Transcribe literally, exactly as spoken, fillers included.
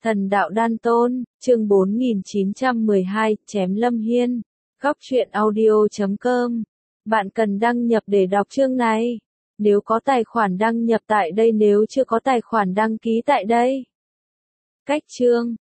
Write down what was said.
Thần đạo đan tôn, chương bốn nghìn chín trăm mười hai, chém Lâm Hiên. Góc truyện audio chấm com. Bạn cần đăng nhập để đọc chương này. Nếu có tài khoản đăng nhập tại đây, nếu chưa có tài khoản đăng ký tại đây. Cách chương,